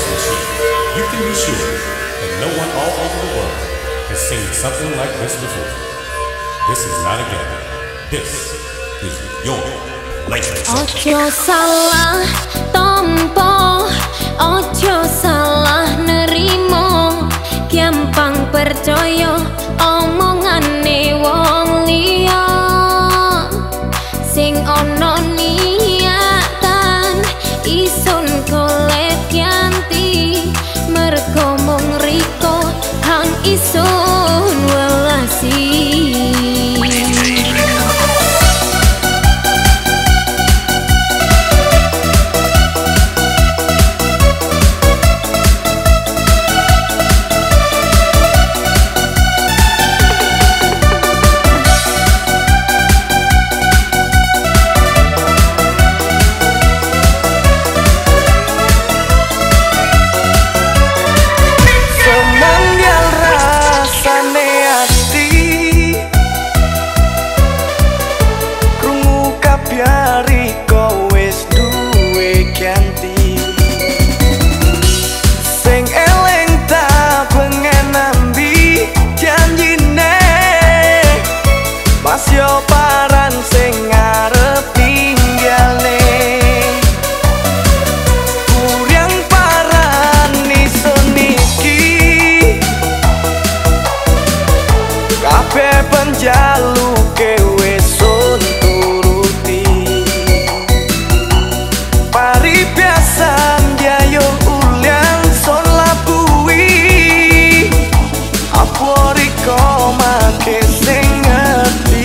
machine, you can be sure that no one all over the world has seen something like this before. This is not a game. This is your latest. Ojo salah tompo, ojo salah nerimo, gampang percaya omongane wong liya. Sing ono niatan isun golek ganti, mergo mung riko hang isun welasi. Yo paran sing ngarep tinggalne, kurang paran isun iki, kabeh penjaluke wis sun turuti. Pari biasa yo ulian son labui, apa riko make sing ngerti.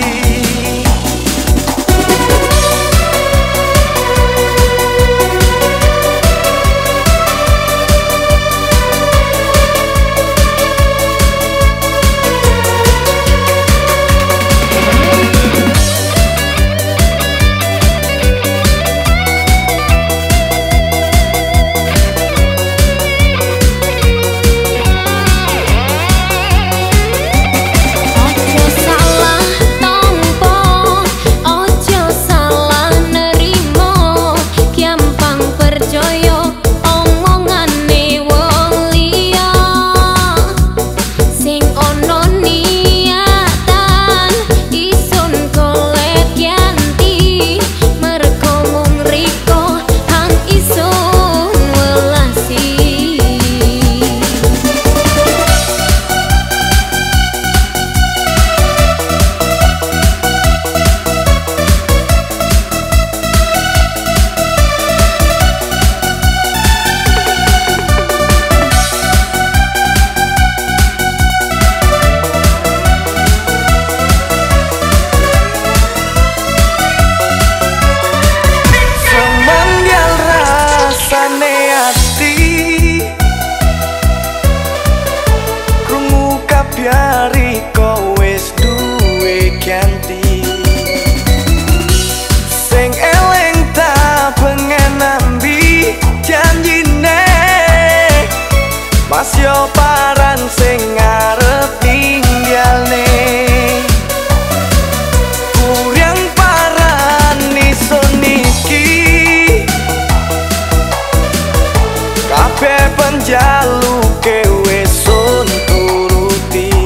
Biari kau wis duwe ganti, sing eleng tak pengen nambi janjine, mas yo paran sing ngarep tinggalne, kurang paran isun iki, kabeh penjaluke wis sun turuti.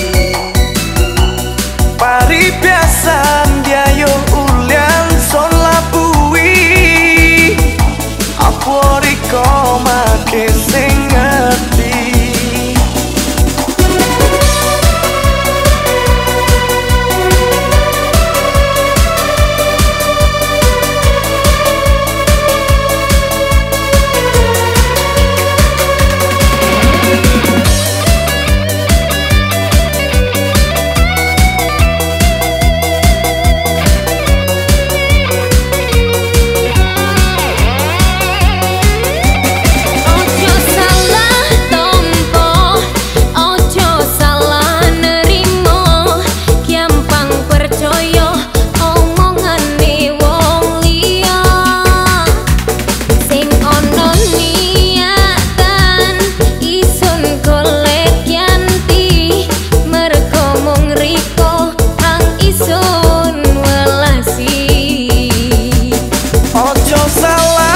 Pari biasa yo ulian son labui, apa riko make sing ngerti. Salah